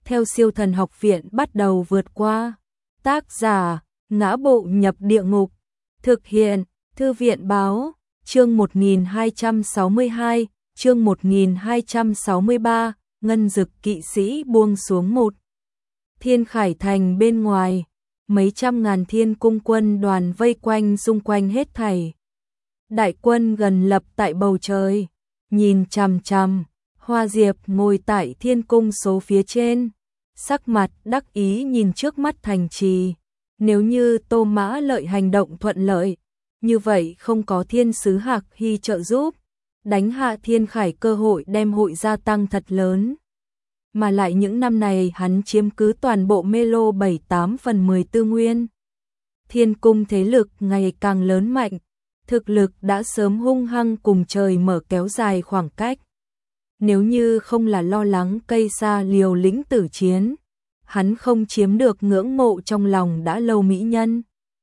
theo Siêu Thần Học Viện bắt đầu vượt qua. Tác giả: Ngã Bộ Nhập Địa Ngục. Thực hiện: Thư viện báo. Chương 1262, chương 1263, Ngân Dực Kỵ Sĩ buông xuống. Một Thiên Khải Thành bên ngoài, mấy trăm ngàn Thiên Cung quân đoàn vây quanh xung quanh hết thảy. Đại quân gần lập tại bầu trời, nhìn chằm chằm. Hoa Diệp ngồi tại Thiên Cung số phía trên, sắc mặt đắc ý nhìn trước mắt thành trì. Nếu như Tô Mã Lợi hành động thuận lợi, như vậy không có Thiên Sứ Hạc Hy trợ giúp, đánh hạ Thiên Khải cơ hội đem hội gia tăng thật lớn. Mà lại những năm này hắn chiếm cứ toàn bộ Mê Lô 7/8 tư nguyên. Thiên Cung thế lực ngày càng lớn mạnh, thực lực đã sớm hung hăng cùng trời mở kéo dài khoảng cách. Nếu như không là lo lắng Cây Sa liều lĩnh tử chiến, hắn không chiếm được ngưỡng mộ trong lòng đã lâu mỹ nhân.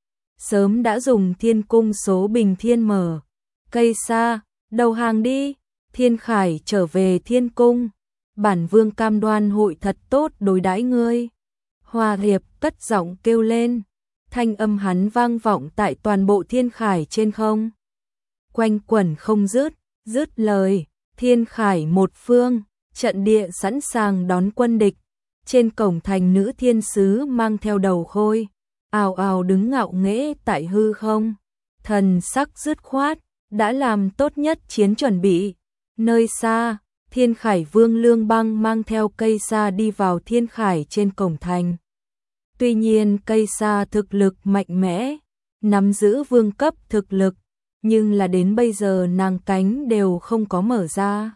Sớm đã dùng Thiên Cung số bình thiên mở. Cây Sa, đầu hàng đi, Thiên Khải trở về Thiên Cung. Bản vương cam đoan hội thật tốt đối đãi ngươi. Hoa Diệp cất giọng kêu lên, thanh âm hắn vang vọng tại toàn bộ Thiên Khải trên không. Quanh quẩn không dứt lời, Thiên Khải một phương, trận địa sẵn sàng đón quân địch. Trên cổng thành nữ thiên sứ mang theo đầu khôi, ào ào đứng ngạo nghễ tại hư không. Thần sắc dứt khoát, đã làm tốt nhất chiến chuẩn bị. Nơi xa, Thiên Khải Vương Lương Băng mang theo Cây Sa đi vào Thiên Khải trên cổng thành. Tuy nhiên Cây Sa thực lực mạnh mẽ, nắm giữ vương cấp thực lực, nhưng là đến bây giờ nàng cánh đều không có mở ra.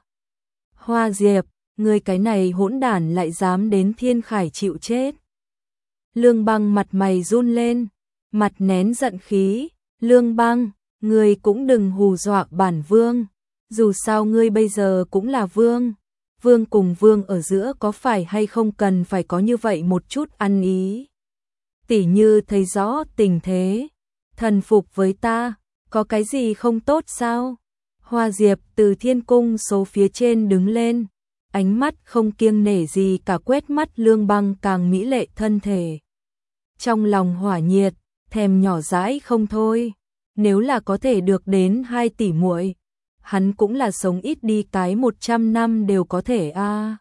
Hoa Diệp, người cái này hỗn đản lại dám đến Thiên Khải chịu chết. Lương Băng mặt mày run lên, mặt nén giận khí. Lương Băng, người cũng đừng hù dọa bản vương. Dù sao ngươi bây giờ cũng là vương. Vương cùng vương ở giữa có phải hay không cần phải có như vậy một chút ăn ý. Tỉ như thấy rõ tình thế, thần phục với ta, có cái gì không tốt sao? Hoa Diệp từ Thiên Cung số phía trên đứng lên, ánh mắt không kiêng nể gì cả quét mắt Lương Băng càng mỹ lệ thân thể. Trong lòng hỏa nhiệt, thèm nhỏ dãi không thôi. Nếu là có thể được đến 2 tỷ muội, hắn cũng là sống ít đi cái 100 năm đều có thể a.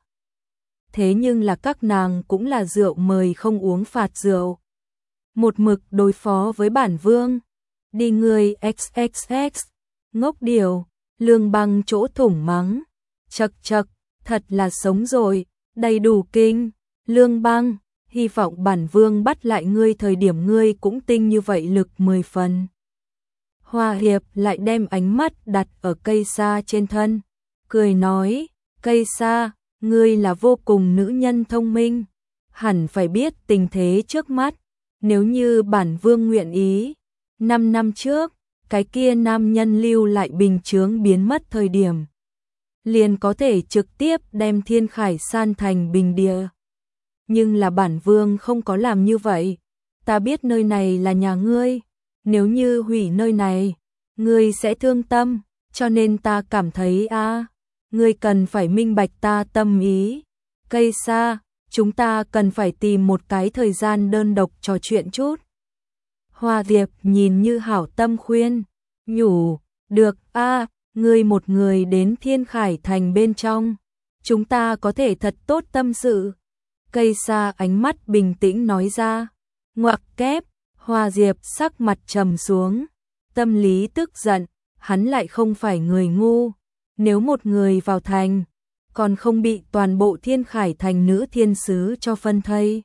Thế nhưng là các nàng cũng là rượu mời không uống phạt rượu. Một mực đối phó với bản vương. Đi người XXX, ngốc điều. Lương Băng chỗ thủng mắng. Chậc, thật là sống rồi, đầy đủ kinh. Lương Băng, hy vọng bản vương bắt lại ngươi thời điểm ngươi cũng tinh như vậy lực 10 phần. Hoa Hiệp lại đem ánh mắt đặt ở Cây Sa trên thân, cười nói, Cây Sa, ngươi là vô cùng nữ nhân thông minh, hẳn phải biết tình thế trước mắt, nếu như bản vương nguyện ý. 5 năm trước, cái kia nam nhân lưu lại bình chướng biến mất thời điểm, liền có thể trực tiếp đem Thiên Khải san thành bình địa. Nhưng là bản vương không có làm như vậy, ta biết nơi này là nhà ngươi, nếu như hủy nơi này, ngươi sẽ thương tâm, cho nên ta cảm thấy ngươi cần phải minh bạch ta tâm ý. Cây Sa, chúng ta cần phải tìm một cái thời gian đơn độc trò chuyện chút. Hoa Diệp nhìn như hảo tâm khuyên, nhủ, được ngươi một người đến Thiên Khải Thành bên trong, chúng ta có thể thật tốt tâm sự. Cây Sa ánh mắt bình tĩnh nói ra, ngoặc kép. Hoa Diệp sắc mặt trầm xuống, tâm lý tức giận, hắn lại không phải người ngu, nếu một người vào thành, còn không bị toàn bộ Thiên Khải Thành nữ thiên sứ cho phân thây.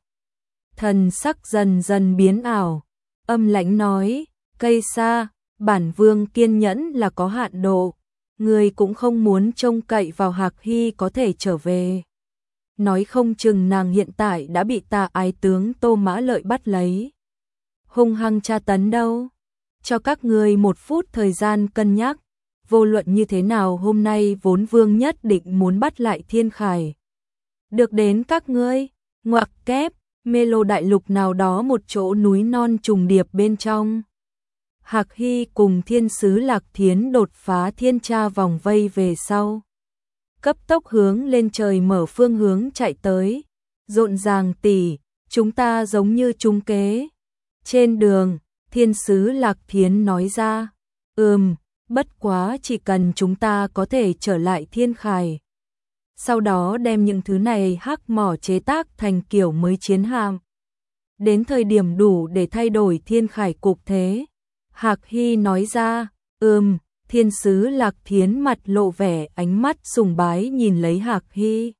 Thần sắc dần dần biến ảo, âm lãnh nói, Cây Sa, bản vương kiên nhẫn là có hạn độ, người cũng không muốn trông cậy vào Hạc Hy có thể trở về. Nói không chừng nàng hiện tại đã bị tà ái tướng Tô Mã Lợi bắt lấy, hung hăng tra tấn đâu. Cho các ngươi 1 phút thời gian cân nhắc, vô luận như thế nào hôm nay vốn vương nhất định muốn bắt lại Thiên Khải. Được đến các ngươi, ngoặc kép, Mê Lô đại lục nào đó một chỗ núi non trùng điệp bên trong. Hạc Hy cùng thiên sứ Lạc Thiến đột phá thiên tra vòng vây về sau, cấp tốc hướng lên trời mở phương hướng chạy tới. Rộn ràng tỷ, chúng ta giống như trúng kế. Trên đường, thiên sứ Lạc Thiến nói ra, bất quá chỉ cần chúng ta có thể trở lại Thiên Khải. Sau đó đem những thứ này hắc mỏ chế tác thành kiểu mới chiến hạm. Đến thời điểm đủ để thay đổi Thiên Khải cục thế. Hạc Hy nói ra, thiên sứ Lạc Thiến mặt lộ vẻ ánh mắt sùng bái nhìn lấy Hạc Hy.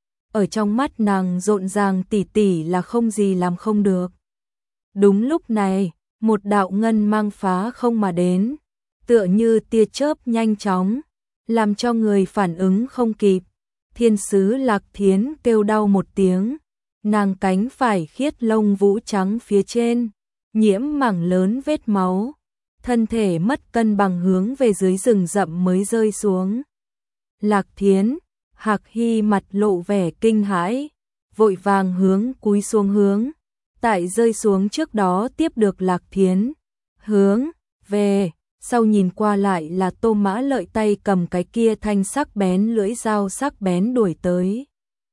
Ở trong mắt nàng rộn ràng tỉ tỉ là không gì làm không được. Đúng lúc này, một đạo ngân mang phá không mà đến, tựa như tia chớp nhanh chóng, làm cho người phản ứng không kịp. Thiên sứ Lạc Thiến kêu đau một tiếng, nàng cánh phải khiết lông vũ trắng phía trên, nhiễm mảng lớn vết máu, thân thể mất cân bằng hướng về dưới rừng rậm mới rơi xuống. Lạc Thiến, Hạc Hy mặt lộ vẻ kinh hãi, vội vàng hướng cúi xuống hướng, tại rơi xuống trước đó tiếp được Lạc Thiến, hướng về, sau nhìn qua lại là Tô Mã Lợi tay cầm cái kia thanh sắc bén lưỡi dao sắc bén đuổi tới.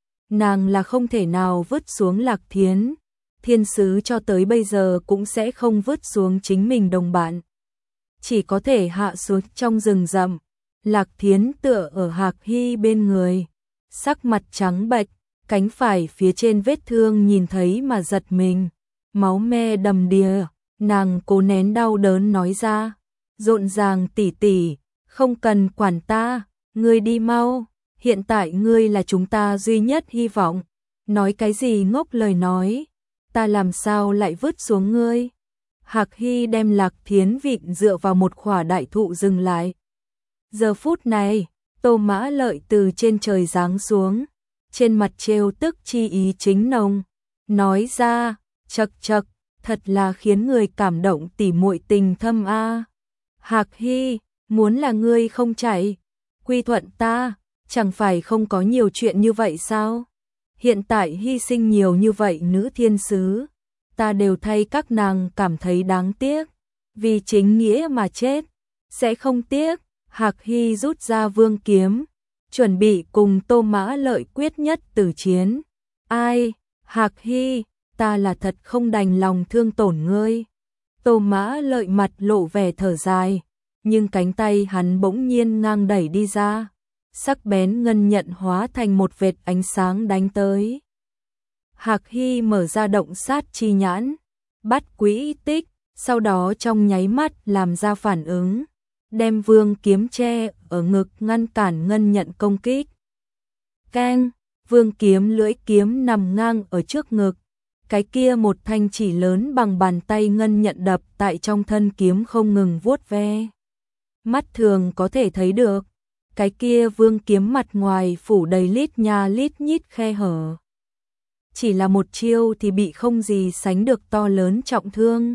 Nàng là không thể nào vứt xuống Lạc Thiến, thiên sứ cho tới bây giờ cũng sẽ không vứt xuống chính mình đồng bạn. Chỉ có thể hạ xuống trong rừng rậm. Lạc Thiến tựa ở Hạc Hy bên người, sắc mặt trắng bệch, cánh phải phía trên vết thương nhìn thấy mà giật mình, máu me đầm đìa, nàng cố nén đau đớn nói ra, rộn ràng tỉ tỉ, không cần quản ta, ngươi đi mau, hiện tại ngươi là chúng ta duy nhất hy vọng, nói cái gì ngốc lời nói, ta làm sao lại vứt xuống ngươi. Hạc Hy đem Lạc Thiến vịn dựa vào một khỏa đại thụ dừng lại. Giờ phút này, Tô Mã Lợi từ trên trời giáng xuống, trên mặt trêu tức chi ý chính nồng, nói ra, chậc chậc, thật là khiến người cảm động tỉ muội tình thâm a. Hạc Hy, muốn là ngươi không chạy, quy thuận ta, chẳng phải không có nhiều chuyện như vậy sao? Hiện tại hy sinh nhiều như vậy nữ thiên sứ, ta đều thay các nàng cảm thấy đáng tiếc, vì chính nghĩa mà chết, sẽ không tiếc. Hạc Hy rút ra vương kiếm, chuẩn bị cùng Tô Mã Lợi quyết nhất tử chiến. Ai, Hạc Hy, ta là thật không đành lòng thương tổn ngươi. Tô Mã Lợi mặt lộ vẻ thở dài, nhưng cánh tay hắn bỗng nhiên ngang đẩy đi ra, sắc bén ngân nhận hóa thành một vệt ánh sáng đánh tới. Hạc Hy mở ra động sát chi nhãn, bắt quỹ tích, sau đó trong nháy mắt làm ra phản ứng, đem vương kiếm che ở ngực ngăn cản ngân nhận công kích. Keng, vương kiếm lưỡi kiếm nằm ngang ở trước ngực, cái kia một thanh chỉ lớn bằng bàn tay ngân nhận đập tại trong thân kiếm không ngừng vuốt ve. Mắt thường có thể thấy được, cái kia vương kiếm mặt ngoài phủ đầy lít nha lít nhít khe hở. Chỉ là một chiêu thì bị không gì sánh được to lớn trọng thương.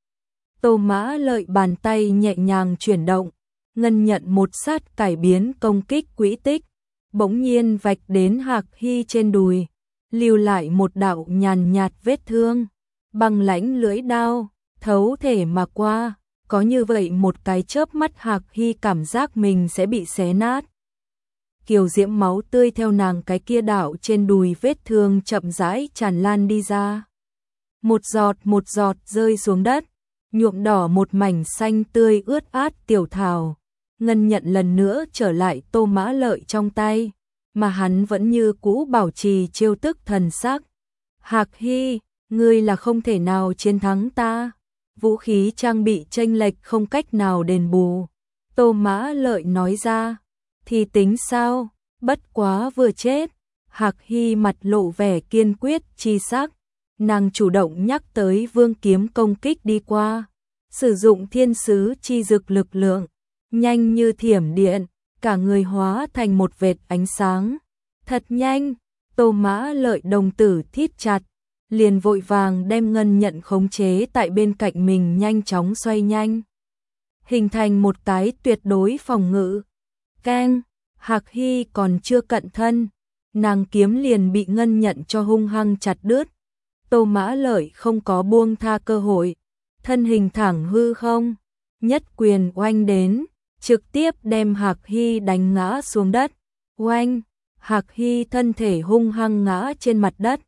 Tô Mã Lợi bàn tay nhẹ nhàng chuyển động, ngân nhận một sát cải biến công kích quỹ tích, bỗng nhiên vạch đến Hạc Hy trên đùi, lưu lại một đạo nhàn nhạt vết thương, băng lãnh lưỡi đao, thấu thể mà qua, có như vậy một cái chớp mắt Hạc Hy cảm giác mình sẽ bị xé nát. Kiều diễm máu tươi theo nàng cái kia đạo trên đùi vết thương chậm rãi tràn lan đi ra. Một giọt rơi xuống đất, nhuộm đỏ một mảnh xanh tươi ướt át tiểu thảo. Ngân nhận lần nữa trở lại Tô Mã Lợi trong tay, mà hắn vẫn như cũ bảo trì chiêu tức thần sắc. Hạc Hy, ngươi là không thể nào chiến thắng ta. Vũ khí trang bị chênh lệch không cách nào đền bù. Tô Mã Lợi nói ra, thì tính sao, bất quá vừa chết. Hạc Hy mặt lộ vẻ kiên quyết chi sắc, nàng chủ động nhắc tới vương kiếm công kích đi qua, sử dụng thiên sứ chi dực lực lượng, nhanh như thiểm điện, cả người hóa thành một vệt ánh sáng. Thật nhanh, Tô Mã Lợi đồng tử thít chặt, liền vội vàng đem ngân nhận khống chế tại bên cạnh mình nhanh chóng xoay nhanh, hình thành một cái tuyệt đối phòng ngự. Keng, Hạc Hy còn chưa cận thân, nàng kiếm liền bị ngân nhận cho hung hăng chặt đứt. Tô Mã Lợi không có buông tha cơ hội, thân hình thẳng hư không, nhất quyền oanh đến, trực tiếp đem Hạc Hy đánh ngã xuống đất. Oanh, Hạc Hy thân thể hung hăng ngã trên mặt đất,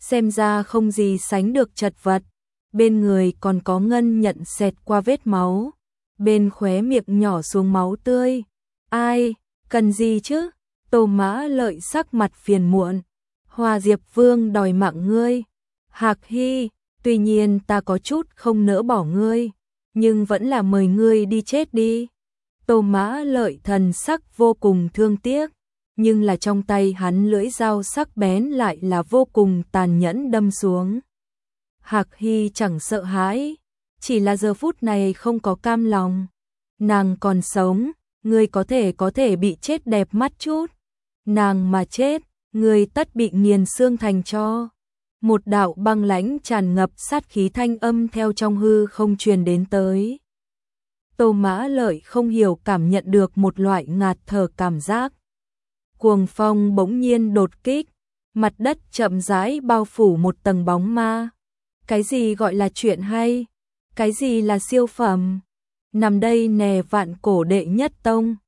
xem ra không gì sánh được chật vật, bên người còn có ngân nhận xẹt qua vết máu, bên khóe miệng nhỏ xuống máu tươi. Ai, cần gì chứ? Tô Mã Lợi sắc mặt phiền muộn. Hoa Diệp Vương đòi mạng ngươi. Hạc Hy, tuy nhiên ta có chút không nỡ bỏ ngươi, nhưng vẫn là mời ngươi đi chết đi. Tô Mã Lợi thần sắc vô cùng thương tiếc, nhưng là trong tay hắn lưỡi dao sắc bén lại là vô cùng tàn nhẫn đâm xuống. Hạc Hy chẳng sợ hãi, chỉ là giờ phút này không có cam lòng. Nàng còn sống, ngươi có thể bị chết đẹp mắt chút. Nàng mà chết, ngươi tất bị nghiền xương thành tro. Một đạo băng lãnh tràn ngập sát khí thanh âm theo trong hư không truyền đến tới. Tô Mã Lợi không hiểu cảm nhận được một loại ngạt thở cảm giác. Cuồng phong bỗng nhiên đột kích, mặt đất chậm rãi bao phủ một tầng bóng ma. Cái gì gọi là chuyện hay? Cái gì là siêu phẩm? Nằm đây nè vạn cổ đệ nhất tông,